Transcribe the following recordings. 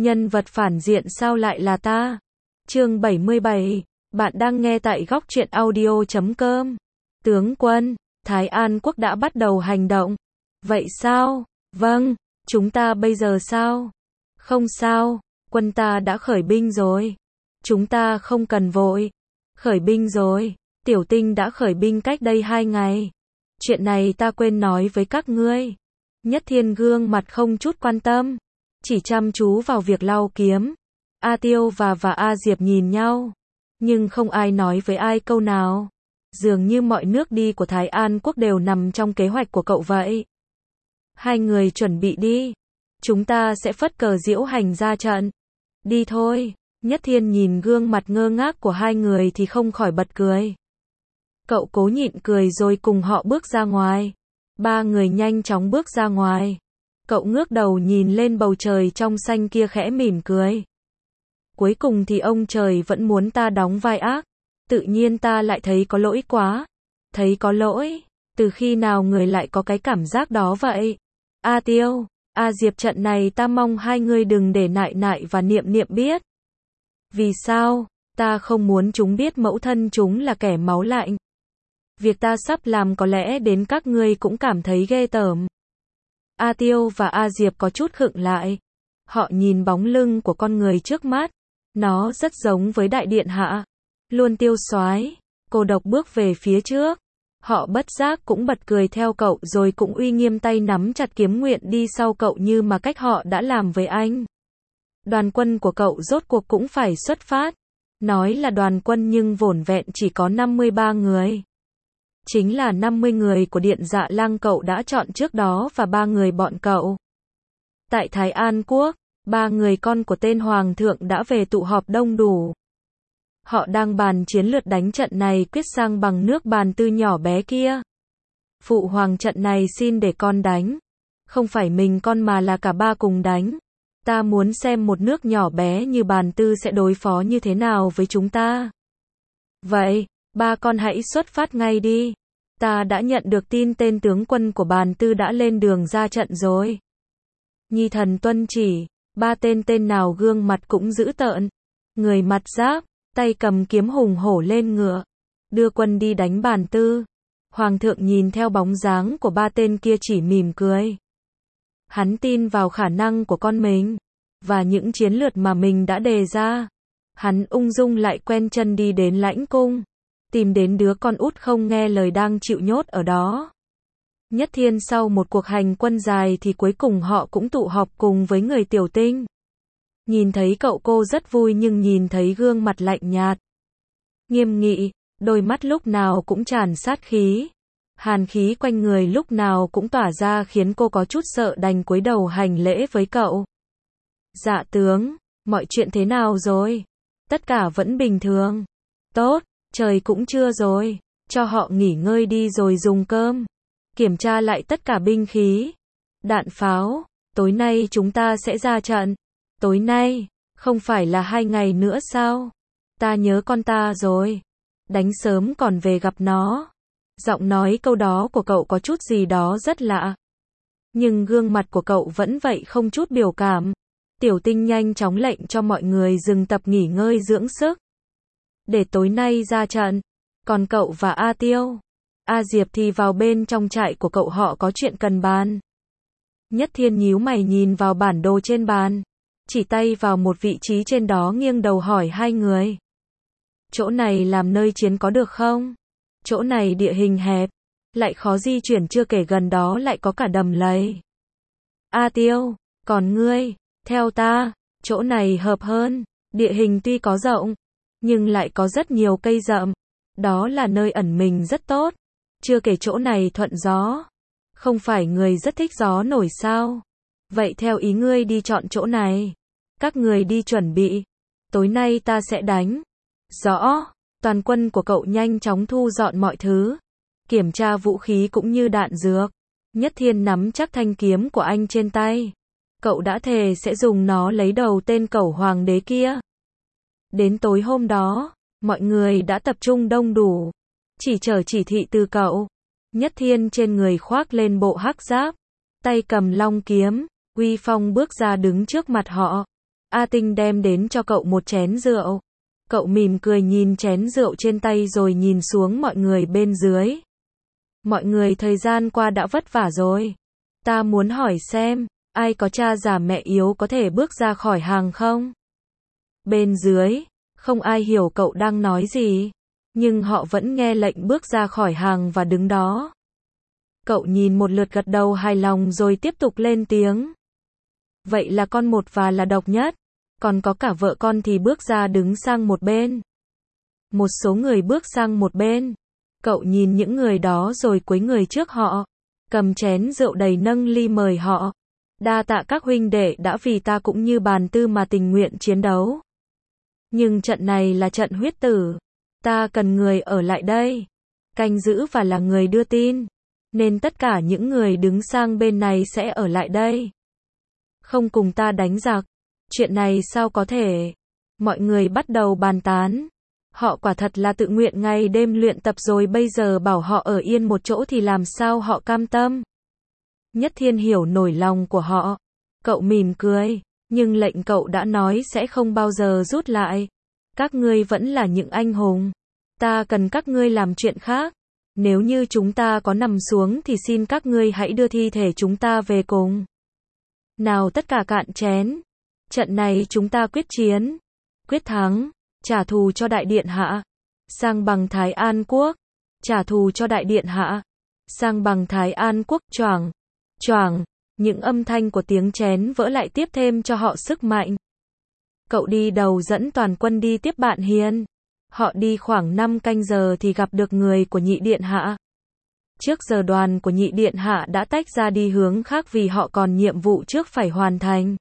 Nhân vật phản diện sao lại là ta? Chương 77, bạn đang nghe tại góc truyện audio.com. Tướng quân, Thái An quốc đã bắt đầu hành động. Vậy sao? Vâng, chúng ta bây giờ sao? Không sao, quân ta đã khởi binh rồi. Chúng ta không cần vội. Khởi binh rồi, Tiểu Tinh đã khởi binh cách đây 2 ngày. Chuyện này ta quên nói với các ngươi. Nhất Thiên gương mặt không chút quan tâm, chỉ chăm chú vào việc lau kiếm. A Tiêu và A Diệp nhìn nhau, nhưng không ai nói với ai câu nào. Dường như mọi nước đi của Thái An quốc đều nằm trong kế hoạch của cậu vậy. Hai người chuẩn bị đi. Chúng ta sẽ phất cờ diễu hành ra trận. Đi thôi. Nhất Thiên nhìn gương mặt ngơ ngác của hai người thì không khỏi bật cười. Cậu cố nhịn cười rồi cùng họ bước ra ngoài. Ba người nhanh chóng bước ra ngoài. Cậu ngước đầu nhìn lên bầu trời trong xanh kia khẽ mỉm cười. Cuối cùng thì ông trời vẫn muốn ta đóng vai ác. Tự nhiên ta lại thấy có lỗi quá. Thấy có lỗi. Từ khi nào người lại có cái cảm giác đó vậy? A Tiêu, A Diệp, trận này ta mong hai người đừng để Nại Nại và Niệm Niệm biết. Vì sao? Ta không muốn chúng biết mẫu thân chúng là kẻ máu lạnh. Việc ta sắp làm có lẽ đến các ngươi cũng cảm thấy ghê tởm. A Tiêu và A Diệp có chút khựng lại. Họ nhìn bóng lưng của con người trước mắt. Nó rất giống với đại điện hạ. Luôn tiêu soái, cô độc bước về phía trước. Họ bất giác cũng bật cười theo cậu rồi cũng uy nghiêm tay nắm chặt kiếm nguyện đi sau cậu như mà cách họ đã làm với anh. Đoàn quân của cậu rốt cuộc cũng phải xuất phát. Nói là đoàn quân nhưng vỏn vẹn chỉ có 53 người. Chính là 50 người của Điện Dạ Lang cậu đã chọn trước đó và 3 người bọn cậu. Tại Thái An quốc, 3 người con của tên Hoàng thượng đã về tụ họp đông đủ. Họ đang bàn chiến lược đánh trận này quyết sang bằng nước Bàn Tư nhỏ bé kia. Phụ hoàng, trận này xin để con đánh. Không phải mình con mà là cả ba cùng đánh. Ta muốn xem một nước nhỏ bé như Bàn Tư sẽ đối phó như thế nào với chúng ta. Vậy, ba con hãy xuất phát ngay đi. Ta đã nhận được tin tên tướng quân của Bàn Tư đã lên đường ra trận rồi. Nhi thần tuân chỉ. Ba tên nào gương mặt cũng dữ tợn. Người mặt giáp, tay cầm kiếm hùng hổ lên ngựa. Đưa quân đi đánh Bàn Tư. Hoàng thượng nhìn theo bóng dáng của ba tên kia chỉ mỉm cười. Hắn tin vào khả năng của con mình. Và những chiến lược mà mình đã đề ra. Hắn ung dung lại quen chân đi đến lãnh cung. Tìm đến đứa con út không nghe lời đang chịu nhốt ở đó. Nhất Thiên sau một cuộc hành quân dài thì cuối cùng họ cũng tụ họp cùng với người Tiểu Tinh. Nhìn thấy cậu cô rất vui nhưng nhìn thấy gương mặt lạnh nhạt, nghiêm nghị, đôi mắt lúc nào cũng tràn sát khí. Hàn khí quanh người lúc nào cũng tỏa ra khiến cô có chút sợ đành cúi đầu hành lễ với cậu. Dạ tướng, mọi chuyện thế nào rồi? Tất cả vẫn bình thường. Tốt, trời cũng trưa rồi, cho họ nghỉ ngơi đi rồi dùng cơm. Kiểm tra lại tất cả binh khí, đạn pháo, tối nay chúng ta sẽ ra trận. Tối nay, không phải là 2 ngày nữa sao? Ta nhớ con ta rồi. Đánh sớm còn về gặp nó. Giọng nói câu đó của cậu có chút gì đó rất lạ. Nhưng gương mặt của cậu vẫn vậy không chút biểu cảm. Tiểu Tinh nhanh chóng lệnh cho mọi người dừng tập nghỉ ngơi dưỡng sức. Để tối nay ra trận. Còn cậu và A Tiêu, A Diệp thì vào bên trong trại của cậu, họ có chuyện cần bàn. Nhất Thiên nhíu mày nhìn vào bản đồ trên bàn. Chỉ tay vào một vị trí trên đó nghiêng đầu hỏi hai người. Chỗ này làm nơi chiến có được không? Chỗ này địa hình hẹp, lại khó di chuyển, chưa kể gần đó lại có cả đầm lầy. A Tiêu, còn ngươi, theo ta, chỗ này hợp hơn. Địa hình tuy có rộng, nhưng lại có rất nhiều cây rậm. Đó là nơi ẩn mình rất tốt. Chưa kể chỗ này thuận gió. Không phải người rất thích gió nổi sao? Vậy theo ý ngươi đi chọn chỗ này. Các người đi chuẩn bị. Tối nay ta sẽ đánh. Rõ. Toàn quân của cậu nhanh chóng thu dọn mọi thứ. Kiểm tra vũ khí cũng như đạn dược. Nhất Thiên nắm chắc thanh kiếm của anh trên tay. Cậu đã thề sẽ dùng nó lấy đầu tên cẩu hoàng đế kia. Đến tối hôm đó, mọi người đã tập trung đông đủ. Chỉ chờ chỉ thị từ cậu. Nhất Thiên trên người khoác lên bộ hắc giáp. Tay cầm long kiếm. Uy phong bước ra đứng trước mặt họ. A Tinh đem đến cho cậu một chén rượu. Cậu mỉm cười nhìn chén rượu trên tay rồi nhìn xuống mọi người bên dưới. Mọi người thời gian qua đã vất vả rồi. Ta muốn hỏi xem, ai có cha già mẹ yếu có thể bước ra khỏi hàng không? Bên dưới, không ai hiểu cậu đang nói gì. Nhưng họ vẫn nghe lệnh bước ra khỏi hàng và đứng đó. Cậu nhìn một lượt gật đầu hài lòng rồi tiếp tục lên tiếng. Vậy là con một và là độc nhất. Còn có cả vợ con thì bước ra đứng sang một bên. Một số người bước sang một bên. Cậu nhìn những người đó rồi cúi người trước họ. Cầm chén rượu đầy nâng ly mời họ. Đa tạ các huynh đệ đã vì ta cũng như bàn tư mà tình nguyện chiến đấu. Nhưng trận này là trận huyết tử. Ta cần người ở lại đây. Canh giữ và là người đưa tin. Nên tất cả những người đứng sang bên này sẽ ở lại đây. Không cùng ta đánh giặc. Chuyện này sao có thể? Mọi người bắt đầu bàn tán. Họ quả thật là tự nguyện ngày đêm luyện tập rồi bây giờ bảo họ ở yên một chỗ thì làm sao họ cam tâm? Nhất Thiên hiểu nỗi lòng của họ. Cậu mỉm cười. Nhưng lệnh cậu đã nói sẽ không bao giờ rút lại. Các ngươi vẫn là những anh hùng. Ta cần các ngươi làm chuyện khác. Nếu như chúng ta có nằm xuống thì xin các ngươi hãy đưa thi thể chúng ta về cùng. Nào tất cả cạn chén. Trận này chúng ta quyết chiến. Quyết thắng. Trả thù cho đại điện hạ. Sang bằng Thái An quốc. Trả thù cho đại điện hạ. Sang bằng Thái An quốc. Choảng. Choảng. Những âm thanh của tiếng chén vỡ lại tiếp thêm cho họ sức mạnh. Cậu đi đầu dẫn toàn quân đi tiếp bạn Hiền. Họ đi khoảng 5 canh giờ thì gặp được người của nhị điện hạ. Trước giờ đoàn của nhị điện hạ đã tách ra đi hướng khác vì họ còn nhiệm vụ trước phải hoàn thành.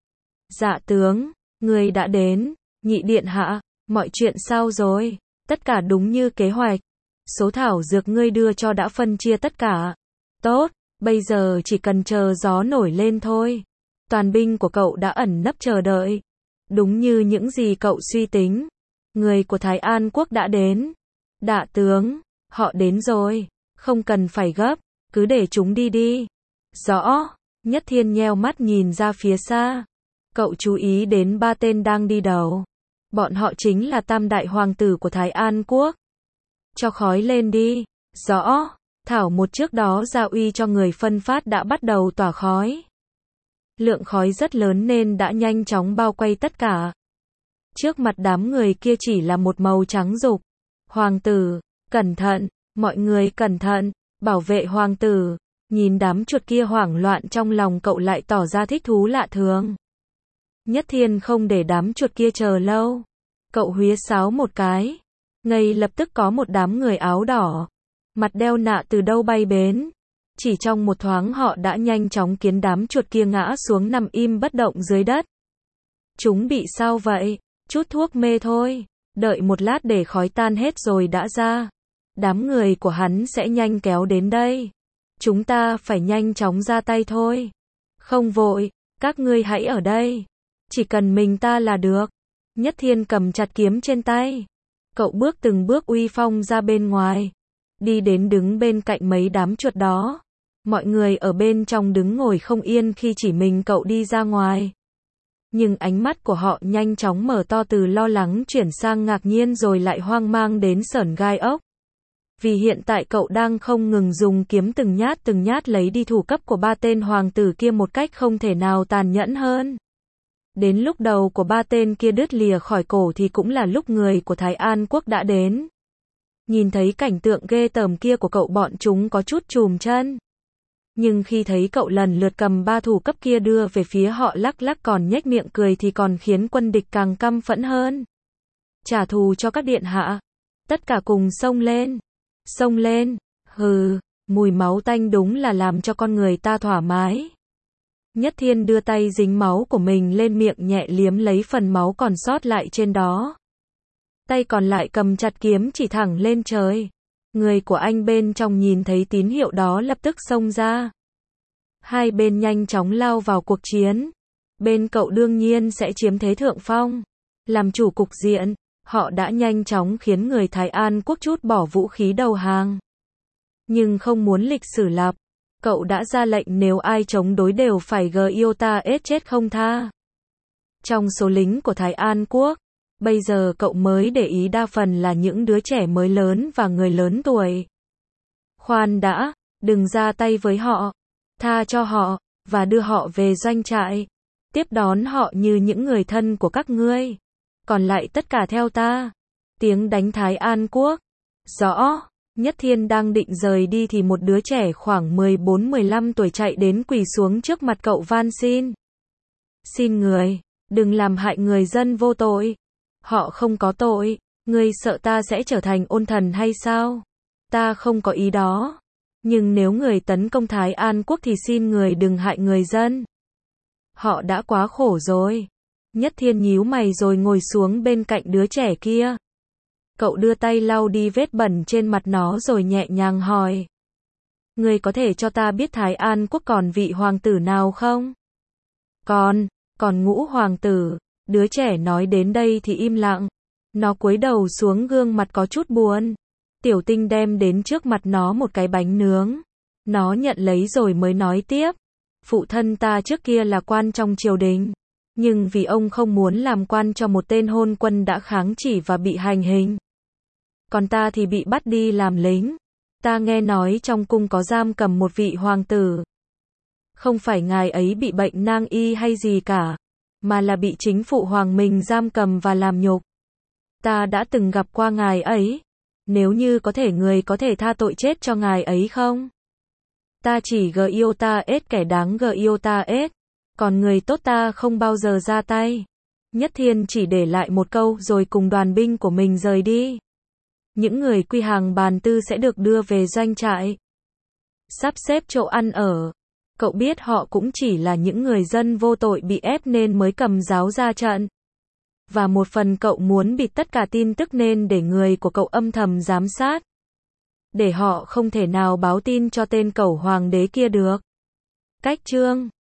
Dạ tướng, người đã đến. Nhị điện hạ, mọi chuyện sao rồi? Tất cả đúng như kế hoạch. Số thảo dược ngươi đưa cho đã phân chia tất cả. Tốt, bây giờ chỉ cần chờ gió nổi lên thôi. Toàn binh của cậu đã ẩn nấp chờ đợi. Đúng như những gì cậu suy tính. Người của Thái An quốc đã đến. Đại tướng, họ đến rồi. Không cần phải gấp, cứ để chúng đi đi. Rõ. Nhất Thiên nheo mắt nhìn ra phía xa. Cậu chú ý đến 3 tên đang đi đầu. Bọn họ chính là tam đại hoàng tử của Thái An quốc. Cho khói lên đi. Rõ. Thảo một trước đó gia uy cho người phân phát đã bắt đầu tỏa khói. Lượng khói rất lớn nên đã nhanh chóng bao quanh tất cả. Trước mặt đám người kia chỉ là một màu trắng rục. Hoàng tử, cẩn thận, mọi người cẩn thận, bảo vệ hoàng tử. Nhìn đám chuột kia hoảng loạn trong lòng cậu lại tỏ ra thích thú lạ thường. Nhất Thiên không để đám chuột kia chờ lâu. Cậu huýa sáo một cái. Ngay lập tức có một đám người áo đỏ. Mặt đeo nạ từ đâu bay đến. Chỉ trong một thoáng họ đã nhanh chóng khiến đám chuột kia ngã xuống nằm im bất động dưới đất. Chúng bị sao vậy? Chút thuốc mê thôi. Đợi một lát để khói tan hết rồi đã ra. Đám người của hắn sẽ nhanh kéo đến đây. Chúng ta phải nhanh chóng ra tay thôi. Không vội, các ngươi hãy ở đây. Chỉ cần mình ta là được. Nhất Thiên cầm chặt kiếm trên tay. Cậu bước từng bước uy phong ra bên ngoài. Đi đến đứng bên cạnh mấy đám chuột đó. Mọi người ở bên trong đứng ngồi không yên khi chỉ mình cậu đi ra ngoài. Nhưng ánh mắt của họ nhanh chóng mở to từ lo lắng chuyển sang ngạc nhiên rồi lại hoang mang đến sởn gai ốc. Vì hiện tại cậu đang không ngừng dùng kiếm từng nhát lấy đi thủ cấp của 3 tên hoàng tử kia một cách không thể nào tàn nhẫn hơn. Đến lúc đầu của 3 tên kia đứt lìa khỏi cổ thì cũng là lúc người của Thái An quốc đã đến. Nhìn thấy cảnh tượng ghê tởm kia của cậu bọn chúng có chút chùm chân. Nhưng khi thấy cậu lần lượt cầm 3 thủ cấp kia đưa về phía họ lắc lắc còn nhếch miệng cười thì còn khiến quân địch càng căm phẫn hơn. Trả thù cho các điện hạ. Tất cả cùng xông lên. Xông lên. Hừ, mùi máu tanh đúng là làm cho con người ta thoải mái. Nhất Thiên đưa tay dính máu của mình lên miệng nhẹ liếm lấy phần máu còn sót lại trên đó. Tay còn lại cầm chặt kiếm chỉ thẳng lên trời. Người của anh bên trong nhìn thấy tín hiệu đó lập tức xông ra. Hai bên nhanh chóng lao vào cuộc chiến. Bên cậu đương nhiên sẽ chiếm thế thượng phong. Làm chủ cục diện, họ đã nhanh chóng khiến người Thái An quốc trút bỏ vũ khí đầu hàng. Nhưng không muốn lịch sử lặp. Cậu đã ra lệnh nếu ai chống đối đều phải giết ta chết không tha. Trong số lính của Thái An Quốc, bây giờ cậu mới để ý đa phần là những đứa trẻ mới lớn và người lớn tuổi. Khoan đã, đừng ra tay với họ, tha cho họ, và đưa họ về doanh trại. Tiếp đón họ như những người thân của các ngươi. Còn lại tất cả theo ta. Tiếng đánh Thái An Quốc. Rõ. Nhất Thiên đang định rời đi thì một đứa trẻ khoảng 14-15 tuổi chạy đến quỳ xuống trước mặt cậu van xin. Xin người, đừng làm hại người dân vô tội. Họ không có tội. Ngươi sợ ta sẽ trở thành ôn thần hay sao? Ta không có ý đó. Nhưng nếu người tấn công Thái An Quốc thì xin người đừng hại người dân. Họ đã quá khổ rồi. Nhất Thiên nhíu mày rồi ngồi xuống bên cạnh đứa trẻ kia. Cậu đưa tay lau đi vết bẩn trên mặt nó rồi nhẹ nhàng hỏi. Ngươi có thể cho ta biết Thái An Quốc còn vị hoàng tử nào không? Còn Ngũ hoàng tử. Đứa trẻ nói đến đây thì im lặng. Nó cúi đầu xuống, gương mặt có chút buồn. Tiểu Tinh đem đến trước mặt nó một cái bánh nướng. Nó nhận lấy rồi mới nói tiếp. Phụ thân ta trước kia là quan trong triều đình. Nhưng vì ông không muốn làm quan cho một tên hôn quân đã kháng chỉ và bị hành hình. Còn ta thì bị bắt đi làm lính. Ta nghe nói trong cung có giam cầm một vị hoàng tử. Không phải ngài ấy bị bệnh nang y hay gì cả, mà là bị chính phụ hoàng mình giam cầm và làm nhục. Ta đã từng gặp qua ngài ấy. Nếu như có thể, người có thể tha tội chết cho ngài ấy không? Ta chỉ yêu ta ết, kẻ đáng yêu ta ết. Còn người tốt ta không bao giờ ra tay. Nhất Thiên chỉ để lại một câu rồi cùng đoàn binh của mình rời đi. Những người quy hàng bàn tư sẽ được đưa về doanh trại. Sắp xếp chỗ ăn ở. Cậu biết họ cũng chỉ là những người dân vô tội bị ép nên mới cầm giáo ra trận. Và một phần cậu muốn bịt tất cả tin tức nên để người của cậu âm thầm giám sát. Để họ không thể nào báo tin cho tên cẩu hoàng đế kia được. Cách chương